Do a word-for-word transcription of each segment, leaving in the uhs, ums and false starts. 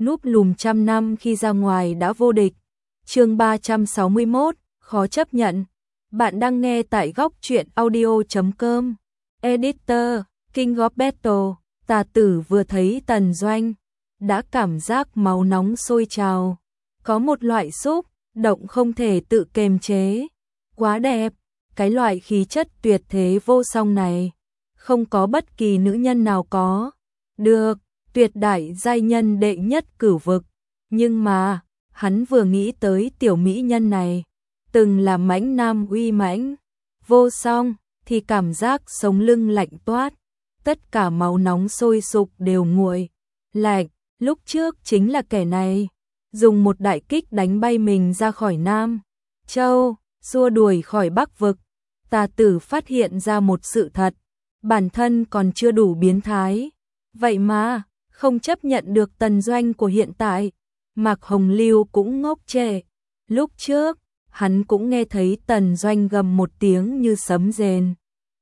núp lùm trăm năm khi ra ngoài đã vô địch. Chương ba trăm sáu mươi mốt, khó chấp nhận. Bạn đang nghe tại góc truyện audio chấm com. Editor, King of Battle. Tà Tử vừa thấy Tần Doanh, đã cảm giác máu nóng sôi trào. Có một loại xúc động không thể tự kiềm chế. Quá đẹp, cái loại khí chất tuyệt thế vô song này, không có bất kỳ nữ nhân nào có được. Tuyệt đại giai nhân đệ nhất cửu vực. Nhưng mà, hắn vừa nghĩ tới tiểu mỹ nhân này, từng là mãnh nam uy mãnh, vô song, thì cảm giác sống lưng lạnh toát. Tất cả máu nóng sôi sục đều nguội lạnh. Lúc trước chính là kẻ này, dùng một đại kích đánh bay mình ra khỏi Nam Châu, xua đuổi khỏi Bắc vực. Tà Tử phát hiện ra một sự thật, bản thân còn chưa đủ biến thái. Vậy mà, không chấp nhận được Tần Doanh của hiện tại. Mạc Hồng Lưu cũng ngốc trệ. Lúc trước, hắn cũng nghe thấy Tần Doanh gầm một tiếng như sấm rền.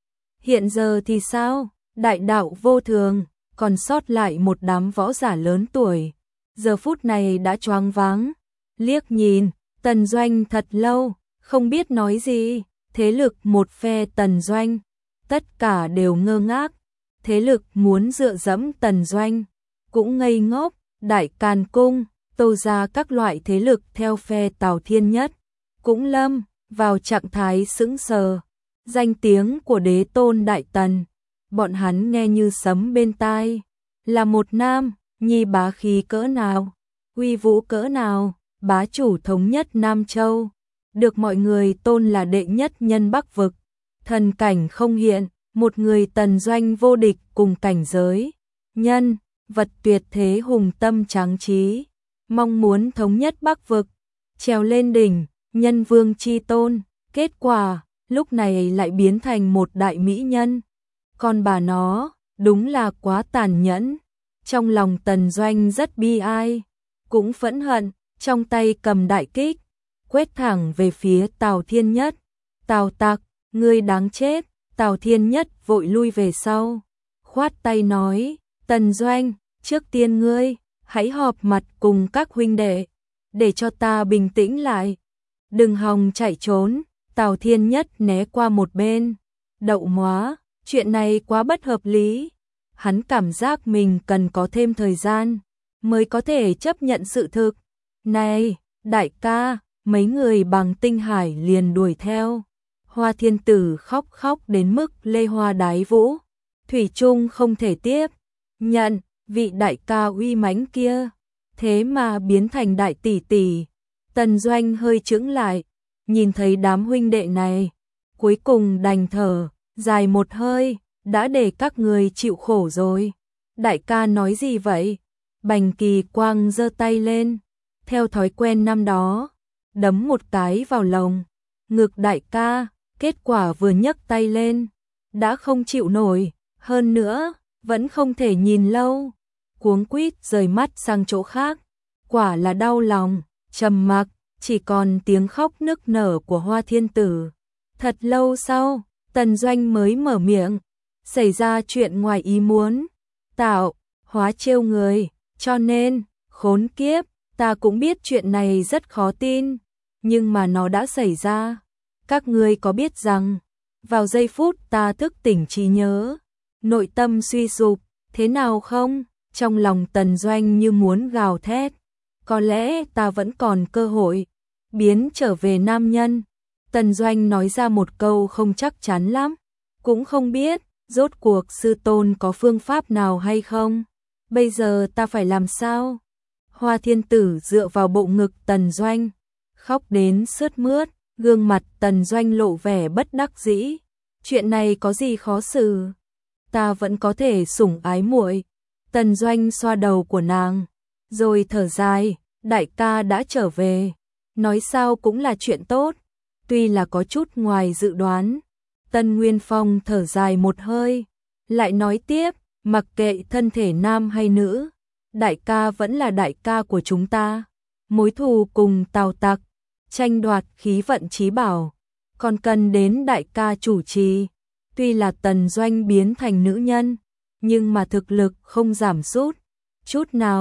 Hiện giờ thì sao? Đại đạo vô thường, còn sót lại một đám võ giả lớn tuổi. Giờ phút này đã choáng váng, liếc nhìn Tần Doanh thật lâu, không biết nói gì. Thế lực một phe Tần Doanh, tất cả đều ngơ ngác. Thế lực muốn dựa dẫm Tần Doanh, cũng ngây ngốc. Đại Càn Cung, Tô gia các loại thế lực theo phe Tào Thiên Nhất, cũng lâm vào trạng thái sững sờ. Danh tiếng của đế tôn Đại Tần, bọn hắn nghe như sấm bên tai. Là một nam nhi bá khí cỡ nào, uy vũ cỡ nào, bá chủ thống nhất Nam Châu, được mọi người tôn là đệ nhất nhân Bắc vực. Thần cảnh không hiện, một người Tần Doanh vô địch cùng cảnh giới. Nhân vật tuyệt thế hùng tâm tráng trí, mong muốn thống nhất Bắc vực, trèo lên đỉnh, nhân vương chi tôn. Kết quả, lúc này lại biến thành một đại mỹ nhân. Còn bà nó, đúng là quá tàn nhẫn. Trong lòng Tần Doanh rất bi ai, cũng phẫn hận, trong tay cầm đại kích, quét thẳng về phía Tào Thiên Nhất. Tào tặc, ngươi đáng chết. Tào Thiên Nhất vội lui về sau, khoát tay nói, Tần Doanh, trước tiên ngươi, hãy họp mặt cùng các huynh đệ, để cho ta bình tĩnh lại. Đừng hòng chạy trốn. Tào Thiên Nhất né qua một bên. Đậu móa, chuyện này quá bất hợp lý. Hắn cảm giác mình cần có thêm thời gian, mới có thể chấp nhận sự thực. Này, đại ca, mấy người bằng tinh hải liền đuổi theo. Hoa Thiên Tử khóc khóc đến mức lê hoa đái vũ. Thủy Trung không thể tiếp nhận vị đại ca uy mãnh kia, thế mà biến thành đại tỷ tỷ. Tần Doanh hơi chững lại, nhìn thấy đám huynh đệ này, cuối cùng đành thở dài một hơi, đã để các người chịu khổ rồi. Đại ca nói gì vậy? Bành Kỳ Quang giơ tay lên, theo thói quen năm đó, đấm một cái vào lồng ngực đại ca. Kết quả vừa nhấc tay lên, đã không chịu nổi, hơn nữa, vẫn không thể nhìn lâu. Cuống quýt rời mắt sang chỗ khác, quả là đau lòng. Trầm mặc, chỉ còn tiếng khóc nức nở của Hoa Thiên Tử. Thật lâu sau, Tần Doanh mới mở miệng, xảy ra chuyện ngoài ý muốn, tạo hóa trêu người, cho nên, khốn kiếp, ta cũng biết chuyện này rất khó tin, nhưng mà nó đã xảy ra. Các ngươi có biết rằng, vào giây phút ta thức tỉnh trí nhớ, nội tâm suy sụp, thế nào không? Trong lòng Tần Doanh như muốn gào thét. Có lẽ ta vẫn còn cơ hội biến trở về nam nhân. Tần Doanh nói ra một câu không chắc chắn lắm, cũng không biết rốt cuộc sư tôn có phương pháp nào hay không. Bây giờ ta phải làm sao? Hoa Thiên Tử dựa vào bộ ngực Tần Doanh, khóc đến sướt mướt. Gương mặt Tần Doanh lộ vẻ bất đắc dĩ. Chuyện này có gì khó xử? Ta vẫn có thể sủng ái muội. Tần Doanh xoa đầu của nàng, rồi thở dài, đại ca đã trở về, nói sao cũng là chuyện tốt. Tuy là có chút ngoài dự đoán. Tân Nguyên Phong thở dài một hơi, lại nói tiếp, mặc kệ thân thể nam hay nữ, đại ca vẫn là đại ca của chúng ta. Mối thù cùng Tào tặc, tranh đoạt khí vận chí bảo, còn cần đến đại ca chủ trì. Tuy là Tần Doanh biến thành nữ nhân, nhưng mà thực lực không giảm sút chút nào.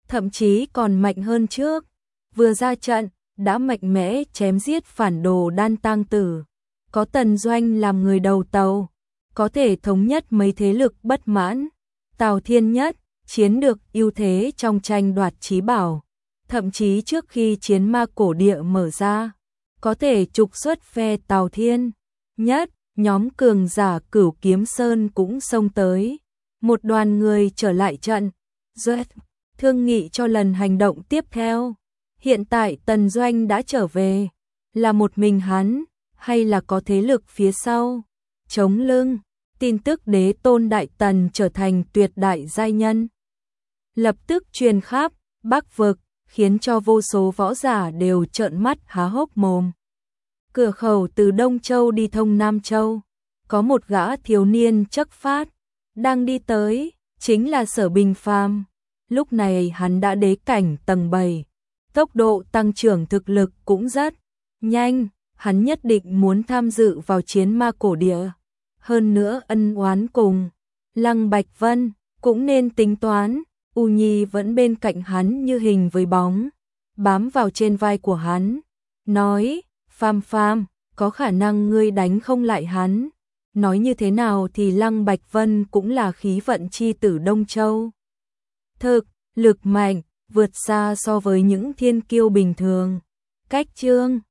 thậm chí còn mạnh hơn trước. Vừa ra trận, đã mạnh mẽ chém giết phản đồ Đan Tang Tử. Có Tần Doanh làm người đầu tàu, có thể thống nhất mấy thế lực bất mãn. Tào Thiên Nhất chiến được ưu thế trong tranh đoạt chí bảo, thậm chí trước khi chiến ma cổ địa mở ra, có thể trục xuất phe Tào Thiên Nhất, nhóm cường giả Cửu Kiếm Sơn cũng xông tới. Một đoàn người trở lại trận, Duet thương nghị cho lần hành động tiếp theo. Hiện tại Tần Doanh đã trở về, là một mình hắn, hay là có thế lực phía sau chống lưng? Tin tức Đế Tôn Đại Tần trở thành tuyệt đại giai nhân lập tức truyền khắp Bắc vực, khiến cho vô số võ giả đều trợn mắt há hốc mồm. Cửa khẩu từ Đông Châu đi thông Nam Châu, có một gã thiếu niên chất phát đang đi tới, chính là Sở Bình Phàm. Lúc này hắn đã đế cảnh tầng bảy, tốc độ tăng trưởng thực lực cũng rất nhanh, hắn nhất định muốn tham dự vào chiến ma cổ địa. Hơn nữa ân oán cùng Lăng Bạch Vân cũng nên tính toán. U Nhi vẫn bên cạnh hắn như hình với bóng, bám vào trên vai của hắn, nói, Phàm Phàm, có khả năng ngươi đánh không lại hắn. Nói như thế nào thì Lăng Bạch Vân cũng là khí vận chi tử Đông Châu. Thực, lực mạnh, vượt xa so với những thiên kiêu bình thường. Cách chương